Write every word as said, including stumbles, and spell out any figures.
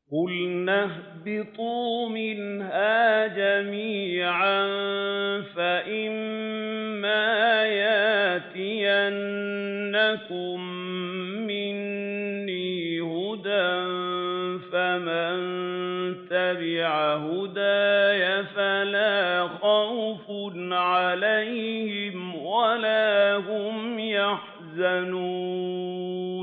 قُلْنَا اهْبِطُوا مِنْهَا جَمِيعًا فَإِمَّا يَأْتِيَنَّكُم مِّنِّي هُدًى فَمَن تَبِعَ هُدَايَ فَلَا خَوْفٌ عَلَيْهِمْ وَلَا هُمْ يَحْزَنُونَ